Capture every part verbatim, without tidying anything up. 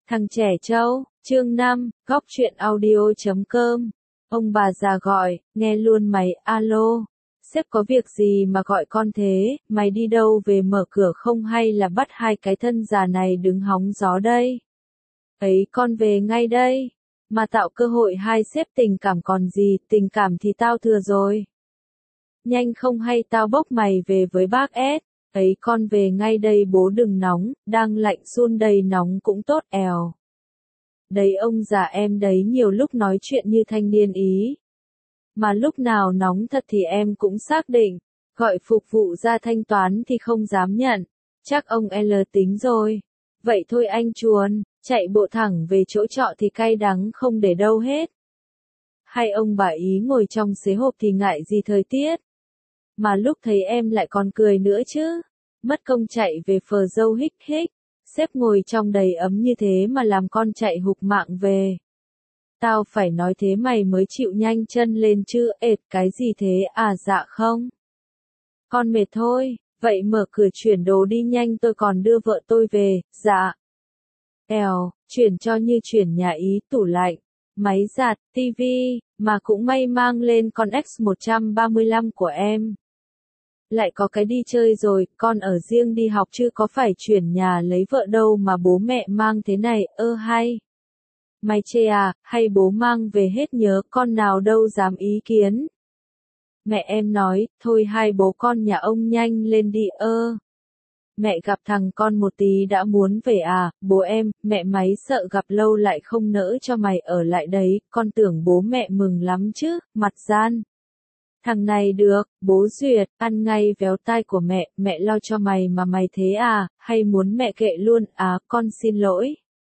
Thằng trẻ trâu, chương năm, góc truyện audio chấm com. Ông bà già gọi, nghe luôn mày, alo. Sếp có việc gì mà gọi con thế, mày đi đâu về mở cửa không hay là bắt hai cái thân già này đứng hóng gió đây? Ấy con về ngay đây. Mà tạo cơ hội hai sếp tình cảm còn gì, tình cảm thì tao thừa rồi. Nhanh không hay tao bốc mày về với bác S. Ấy con về ngay đây bố đừng nóng, đang lạnh run đây nóng cũng tốt èo. Đấy ông già em đấy nhiều lúc nói chuyện như thanh niên ý. Mà lúc nào nóng thật thì em cũng xác định, gọi phục vụ ra thanh toán thì không dám nhận. Chắc ông L tính rồi. Vậy thôi anh chuồn, chạy bộ thẳng về chỗ trọ thì cay đắng không để đâu hết. Hay ông bà ý ngồi trong xế hộp thì ngại gì thời tiết. Mà lúc thấy em lại còn cười nữa chứ. Mất công chạy về phờ dâu hích hích. Sếp ngồi trong đầy ấm như thế mà làm con chạy hục mạng về. Tao phải nói thế mày mới chịu nhanh chân lên chứ, ệt cái gì thế à? Dạ không. Con mệt thôi, vậy mở cửa chuyển đồ đi nhanh tôi còn đưa vợ tôi về, dạ. Èo, chuyển cho như chuyển nhà ý, tủ lạnh, máy giặt, tivi, mà cũng may mang lên con X một ba lăm của em. Lại có cái đi chơi rồi, con ở riêng đi học chứ có phải chuyển nhà lấy vợ đâu mà bố mẹ mang thế này, ơ hay. Mày chê à, hay bố mang về hết nhớ, con nào đâu dám ý kiến. Mẹ em nói, thôi hai bố con nhà ông nhanh lên đi ơ. Mẹ gặp thằng con một tí đã muốn về à, bố em, mẹ máy sợ gặp lâu lại không nỡ cho mày ở lại đấy, con tưởng bố mẹ mừng lắm chứ, mặt gian. Thằng này được, bố duyệt, ăn ngay véo tai của mẹ, mẹ lo cho mày mà mày thế à, hay muốn mẹ kệ luôn, à, con xin lỗi.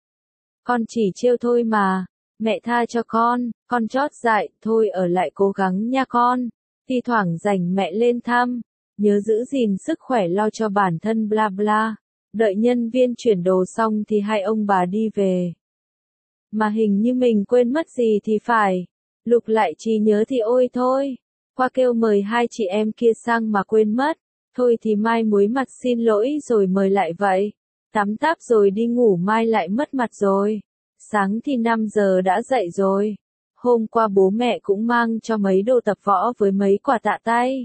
Con chỉ trêu thôi mà, mẹ tha cho con, con chót dại, thôi ở lại cố gắng nha con, thi thoảng rảnh mẹ lên thăm, nhớ giữ gìn sức khỏe lo cho bản thân bla bla, đợi nhân viên chuyển đồ xong thì hai ông bà đi về. Mà hình như mình quên mất gì thì phải, lục lại trí nhớ thì ôi thôi. Qua kêu mời hai chị em kia sang mà quên mất, thôi thì mai muối mặt xin lỗi rồi mời lại vậy. Tắm táp rồi đi ngủ mai lại mất mặt rồi. Sáng thì năm giờ đã dậy rồi. Hôm qua bố mẹ cũng mang cho mấy đồ tập võ với mấy quà tạ tay.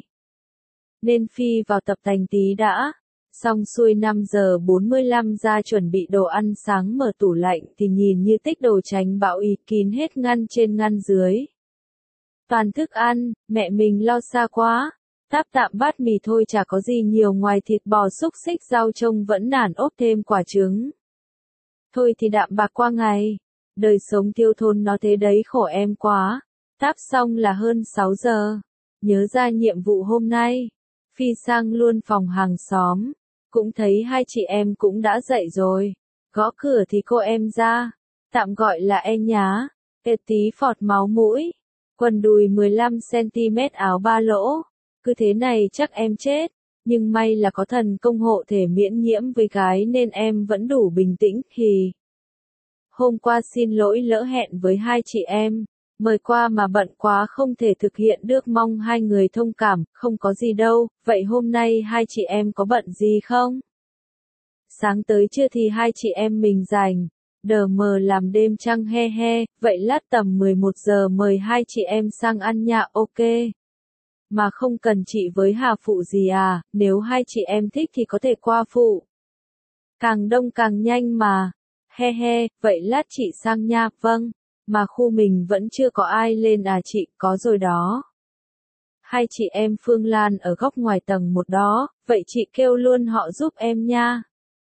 Nên phi vào tập tành tí đã. Xong xuôi năm giờ bốn mươi lăm ra chuẩn bị đồ ăn sáng mở tủ lạnh thì nhìn như tích đồ tránh bão ý kín hết ngăn trên ngăn dưới. Toàn thức ăn, mẹ mình lo xa quá. Táp tạm bát mì thôi chả có gì nhiều ngoài thịt bò xúc xích rau trông vẫn nản ốp thêm quả trứng. Thôi thì đạm bạc qua ngày. Đời sống tiêu thôn nó thế đấy khổ em quá. Táp xong là hơn sáu giờ. Nhớ ra nhiệm vụ hôm nay. Phi sang luôn phòng hàng xóm. Cũng thấy hai chị em cũng đã dậy rồi. Gõ cửa thì cô em ra. Tạm gọi là e nhá. Ê tí phọt máu mũi. Quần đùi mười lăm xăng ti mét áo ba lỗ. Cứ thế này chắc em chết. Nhưng may là có thần công hộ thể miễn nhiễm với gái nên em vẫn đủ bình tĩnh thì. Hôm qua xin lỗi lỡ hẹn với hai chị em. Mời qua mà bận quá không thể thực hiện được, mong hai người thông cảm, không có gì đâu. Vậy hôm nay hai chị em có bận gì không? Sáng tới trưa thì hai chị em mình rảnh. Đờ mờ làm đêm trăng he he, vậy lát tầm mười một giờ mời hai chị em sang ăn nha, ok. Mà không cần chị với Hà phụ gì à, nếu hai chị em thích thì có thể qua phụ. Càng đông càng nhanh mà. He he, vậy lát chị sang nha, vâng. Mà khu mình vẫn chưa có ai lên à chị, có rồi đó. Hai chị em Phương Lan ở góc ngoài tầng một đó, vậy chị kêu luôn họ giúp em nha.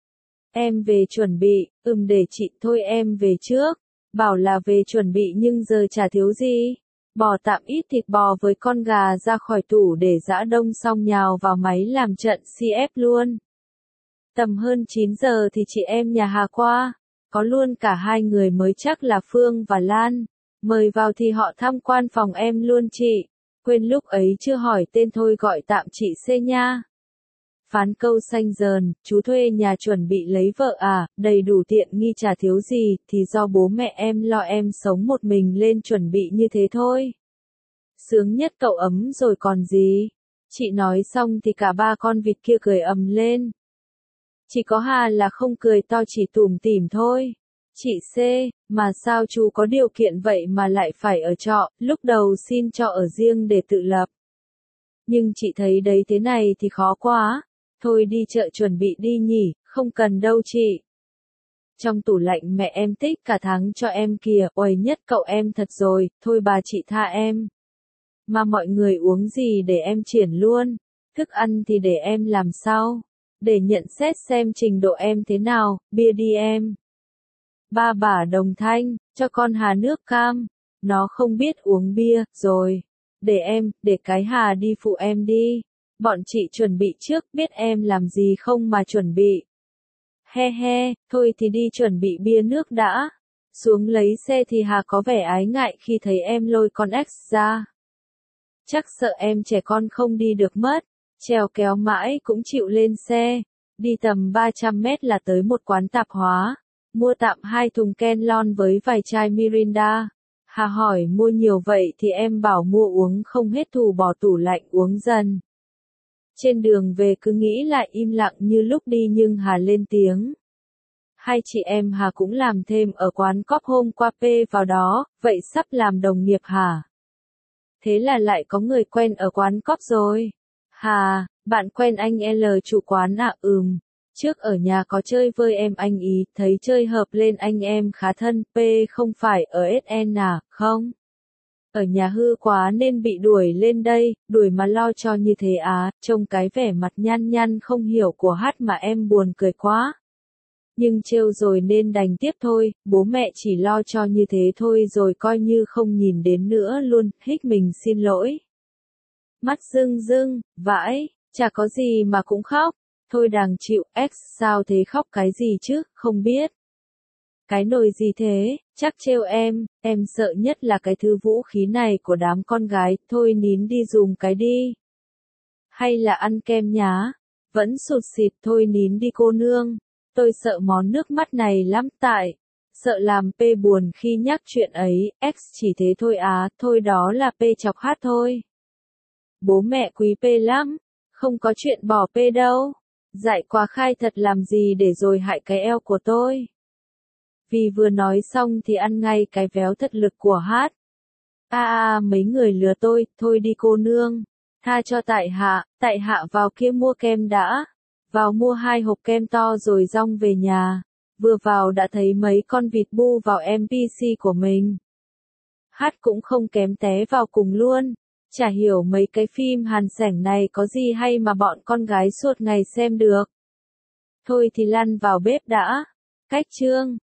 Em về chuẩn bị, ừm để chị thôi em về trước. Bảo là về chuẩn bị nhưng giờ chả thiếu gì. Bỏ tạm ít thịt bò với con gà ra khỏi tủ để giã đông xong nhào vào máy làm trận xê ép luôn. Tầm hơn chín giờ thì chị em nhà Hà qua. Có luôn cả hai người mới chắc là Phương và Lan. Mời vào thì họ tham quan phòng em luôn chị. Quên lúc ấy chưa hỏi tên thôi gọi tạm chị C nha. Phán câu xanh dờn, chú thuê nhà chuẩn bị lấy vợ à, đầy đủ tiện nghi chả thiếu gì, thì do bố mẹ em lo em sống một mình lên chuẩn bị như thế thôi. Sướng nhất cậu ấm rồi còn gì. Chị nói xong thì cả ba con vịt kia cười ầm lên. Chỉ có Hà là không cười to chỉ tủm tỉm thôi. Chị C, mà sao chú có điều kiện vậy mà lại phải ở trọ, lúc đầu xin cho ở riêng để tự lập. Nhưng chị thấy đấy thế này thì khó quá. Thôi đi chợ chuẩn bị đi nhỉ, không cần đâu chị. Trong tủ lạnh mẹ em tích cả tháng cho em kìa, uầy nhất cậu em thật rồi, thôi bà chị tha em. Mà mọi người uống gì để em triển luôn, thức ăn thì để em làm sau. Để nhận xét xem trình độ em thế nào, bia đi em. Ba bả đồng thanh, cho con Hà nước cam. Nó không biết uống bia, rồi. Để em, để cái Hà đi phụ em đi. Bọn chị chuẩn bị trước, biết em làm gì không mà chuẩn bị. He he, thôi thì đi chuẩn bị bia nước đã. Xuống lấy xe thì Hà có vẻ ái ngại khi thấy em lôi con X ra. Chắc sợ em trẻ con không đi được mất. Trèo kéo mãi cũng chịu lên xe. Đi tầm ba trăm mét là tới một quán tạp hóa. Mua tạm hai thùng Ken Lon với vài chai Mirinda. Hà hỏi mua nhiều vậy thì em bảo mua uống không hết thù bỏ tủ lạnh uống dần. Trên đường về cứ nghĩ lại im lặng như lúc đi nhưng Hà lên tiếng. Hai chị em Hà cũng làm thêm ở quán cóp hôm qua P vào đó, vậy sắp làm đồng nghiệp hả? Thế là lại có người quen ở quán cóp rồi. Hà, bạn quen anh L chủ quán à? Ừm. Trước ở nhà có chơi với em anh ý, thấy chơi hợp lên anh em khá thân, P không phải ở ét en à, không? Ở nhà hư quá nên bị đuổi lên đây, đuổi mà lo cho như thế á, trông cái vẻ mặt nhăn nhăn không hiểu của Hát mà em buồn cười quá. Nhưng trêu rồi nên đành tiếp thôi, bố mẹ chỉ lo cho như thế thôi rồi coi như không nhìn đến nữa luôn, hích mình xin lỗi. Mắt rưng rưng, vãi, chả có gì mà cũng khóc. Thôi đàng chịu, X sao thế khóc cái gì chứ, không biết. Cái nồi gì thế, chắc trêu em, em sợ nhất là cái thứ vũ khí này của đám con gái, thôi nín đi dùng cái đi. Hay là ăn kem nhá, vẫn sụt xịt thôi nín đi cô nương, tôi sợ món nước mắt này lắm tại, sợ làm P buồn khi nhắc chuyện ấy, X chỉ thế thôi á, thôi đó là P chọc Hát thôi. Bố mẹ quý P lắm, không có chuyện bỏ P đâu. Dạy quá khai thật làm gì để rồi hại cái eo của tôi. Vì vừa nói xong thì ăn ngay cái véo thật lực của Hát. A à, à, mấy người lừa tôi, thôi đi cô nương. Tha cho tại hạ, tại hạ vào kia mua kem đã. Vào mua hai hộp kem to rồi rong về nhà. Vừa vào đã thấy mấy con vịt bu vào em pê xê của mình. Hát cũng không kém té vào cùng luôn. Chả hiểu mấy cái phim Hàn sảnh này có gì hay mà bọn con gái suốt ngày xem được. Thôi thì lăn vào bếp đã. Cách chương.